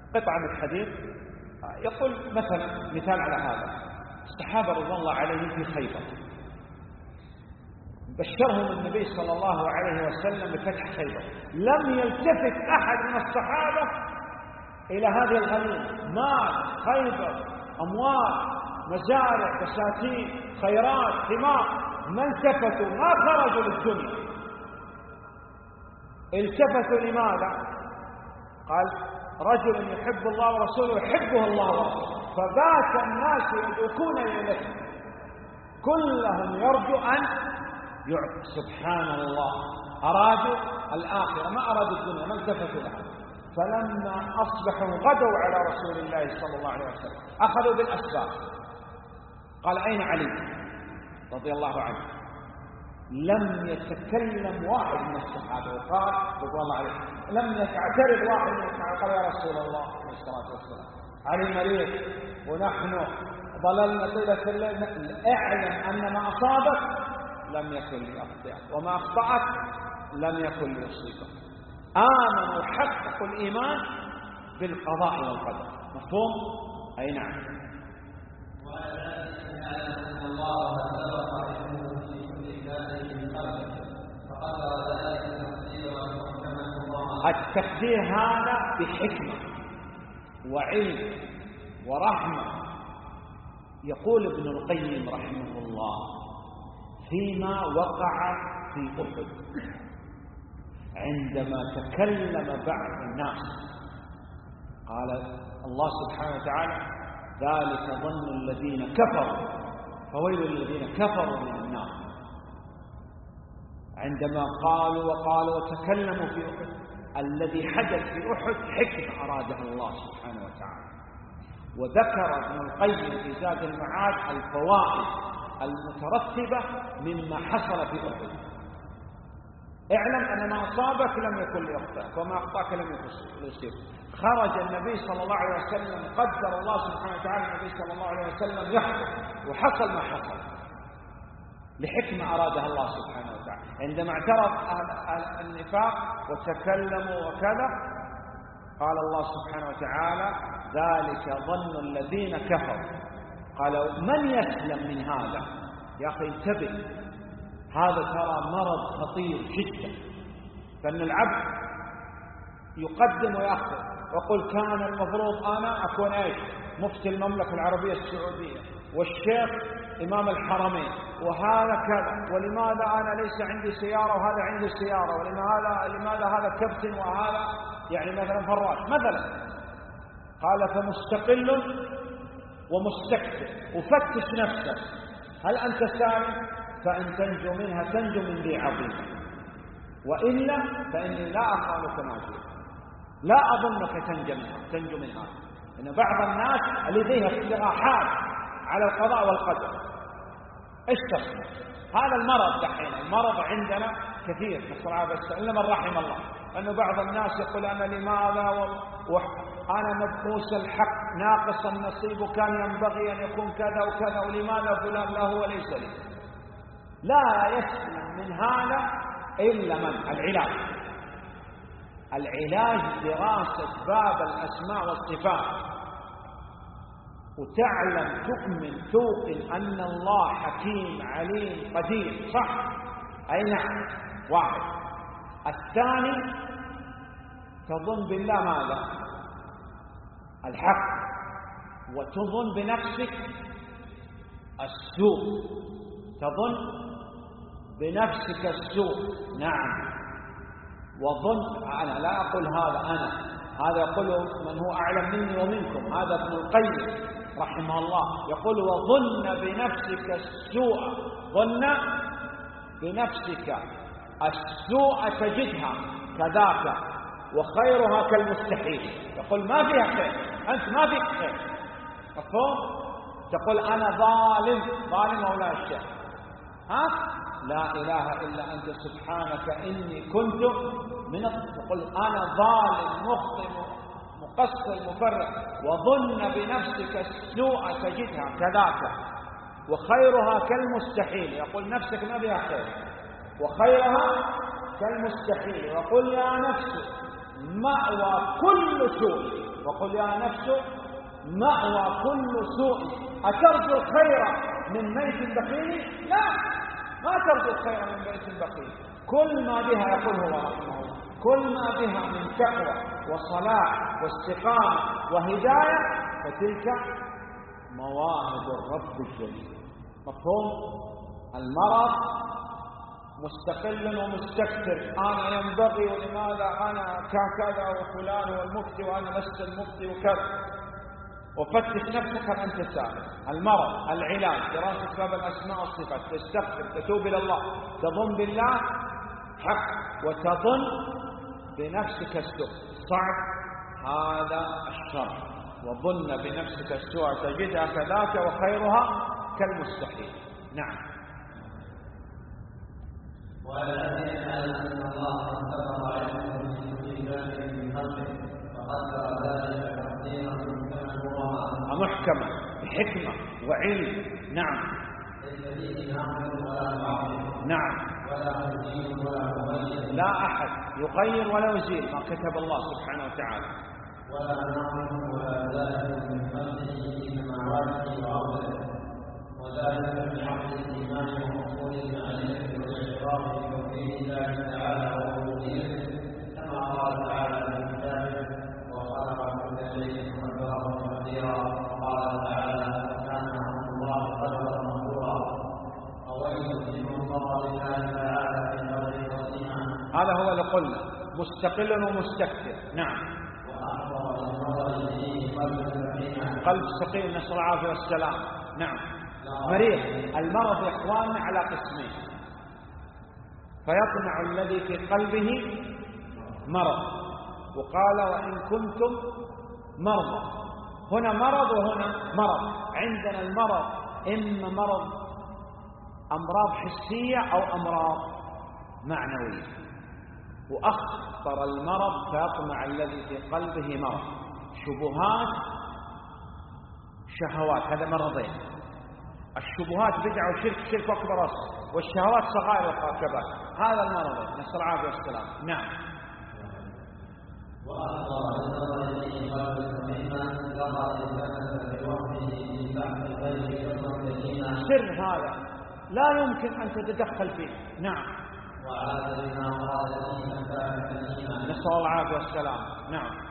قطعة من الحديث يقول مثال على هذا: الصحابة رضي الله عليهم في خيبر بشرهم النبي صلى الله عليه وسلم بفتح خيبر، لم يلتفت أحد من الصحابة إلى هذه الغنيمة، مال خيبر، أموال، مزارع، بساتين، خيرات، ثمار، ما التفتوا، ما خرجوا للدنيا. التفتوا لماذا؟ قال: رجل يحب الله ورسوله يحبه الله ورسوله، فبات الناس يدعون إليه كلهم يرجو أن يعطي. سبحان الله، أرادوا الآخرة ما أرادوا الدنيا، ما التفتوا لها. فلما أصبحوا غدوا على رسول الله صلى الله عليه وسلم، أخذوا بالأسباب. قال: أين علي رضي الله عنه؟ لم يتكلم واحد من الصحابة، وقال رضي الله عليه لم يعترض واحد من الصحابة. قال: يا رسول الله عليه الصلاة والسلام، علي مريض ونحن ضللنا طيلة الليل، اعلم أن ما أصابك لم يكن ليخطئك وما أخطأك لم يكن ليصيبك. آمنوا حققوا الإيمان بالقضاء والقدر. مفهوم؟ أي نعم. الله سبق علمه في كل ذلك من قبل فقدر ذلك تقديرا محكما الله. التقدير هذا بحكمة وعلم ورحمة. يقول ابن القيم رحمه الله فيما وقع في أحد عندما تكلم بعض الناس، قال الله سبحانه وتعالى: ذلك ظن الذين كفروا فويل للذين كفروا من النار. عندما قالوا وتكلموا في أحد، الذي حدث في أحد حكمة أرادها الله سبحانه وتعالى. وذكر ابن القيم في زاد المعاد الفوائد المترتبة مما حصل في أحد. اعلم أن ما أصابك لم يكن ليخطئك وما أخطأك لم يكن ليصيبك. خرج النبي صلى الله عليه وسلم، قدر الله سبحانه وتعالى النبي صلى الله عليه وسلم يخطئ، وحصل ما حصل لحكمة أرادها الله سبحانه وتعالى. عندما اعترض النفاق وتكلموا وكذا، قال الله سبحانه وتعالى: ذلك ظن الذين كفروا. قالوا: من يسلم من هذا؟ يا أخي انتبه، هذا ترى مرض خطير جدا. فإن العبد يقدم ويأخر، يقول كان المفروض أنا أكون إيش؟ مفتي المملكة العربية السعودية، والشيخ إمام الحرمين، وهذا كذا، ولماذا أنا ليس عندي سيارة وهذا عنده سيارة، ولماذا هذا كابتن وهذا يعني مثلا فراش مثلا. قال: فمستقل ومستكبر، وفتش نفسك هل أنت سالم؟ فإن تنجو منها تنجو من ذي عظيم، وإلا فإني لا أقالك ناجيا، لا أظنك تنجو منها. إن بعض الناس لديها اقتراحات على القضاء والقدر. إيش تصنع؟ هذا المرض دحين، المرض عندنا كثير نصر بس إلا من رحم الله. أنه بعض الناس يقول: أنا لماذا أنا مبخوس الحق ناقص النصيب وكان ينبغي أن يكون كذا وكذا، ولماذا فلان له وليس لي. لا يسلم من هذا إلا من العلاج دراسة باب الأسماء والصفات، وتعلم تؤمن توقن أن الله حكيم عليم قدير، صح؟ أي نعم. واحد. الثاني تظن بالله ماذا؟ الحق، وتظن بنفسك السوء، تظن بنفسك السوء. نعم. وظن، أنا لا أقول هذا يقول من هو أعلم مني ومنكم، هذا ابن القيم رحمه الله يقول: وظن بنفسك السوء. ظن بنفسك السوء تجدها كذاك، وخيرها كالمستحيل. يقول ما فيها خير، أنت ما فيك خير. مفهوم؟ تقول أنا ظالم أو لا شيء، لا إله إلا أنت سبحانك إني كنت من تقول أنا ظالم مخطئ مقصر مفرط. وظن بنفسك السوء تجدها كذاك، وخيرها كالمستحيل. يقول نفسك ما بها خير، وخيرها كالمستحيل. يقول يا نفس مأوى كل سوء وقل يا نفس مأوى كل سوء أترجو الخير من ميت بخيل؟ لا، ما ترجو الخير من ميت بخيل. كل ما بها يقول هو رحمه الله، كل ما بها من تقوى وصلاح واستقامة وهداية فتلك مواهب الرب الجليل. مفهوم؟ المرض مستقل ومستكثر، أنا ينبغي ولماذا أنا كذا وفلان هو المفتي وأنا لست المفتي وكذا، وفتش نفسك أن أنت سائل. المرض، العلاج، دراسة باب الأسماء والصفات، تستغفر، تتوب إلى الله، تظن بالله حق وتظن بنفسك السوء، صعب هذا الشر. وظن بنفسك السوء تجدها كذاك وخيرها كالمستحيل. نعم. ولا أن الله سبق علمه في كل ذلك من خلقه فقدر ذلك تقديرا محكمة بحكمة وعلم. نعم. ليس فيه ناقض ولا معطل. نعم. ولا مزيد ولا مغير. لا أحد يغير ولا يزيل ما كتب الله سبحانه وتعالى. ولا ناقض ولا زائد من خلقه في سماواته وأرضه، وذلك بحق الإيمان وحصول المعرفة والإشراف بتوحيد الله تعالى وربوبيته، كما قال تعالى في كتابه وخلق كل شيء قدره تقديرا. قال تعالى وكان امر الله قدرا مقدورا. اويس لمن صبر لله تعالى في قدره وسيما. هذا هو اللي قلنا مستقل ومستكثر. نعم. واخبر بالنظر فيه قلب سقيم. قلب سقيم، نسأل العافية والسلام. نعم. مريض. المرض يا اخواننا على قسمين، فيطمع الذي في قلبه مرض، وقال وإن كنتم مرضى. هنا مرض وهنا مرض. عندنا المرض إما مرض أمراض حسية أو أمراض معنوية، وأخطر المرض فيطمع الذي في قلبه مرض شبهات شهوات. هذا مرضين، الشبهات بدعة وشرك، شرك أكبر أصغر، والشهوات صغائر وكبائر. هذا المرض، نسأل العافية والسلام. نعم. وأخبر بالنظر فيه قلب سقيما لقد ثبت بوحده في بحث غير كثرة سر هذا لا يمكن أن تتدخل فيه. نعم. وعاد لما قال فيه من كان كريما. نسأل الله العافية والسلام. نعم.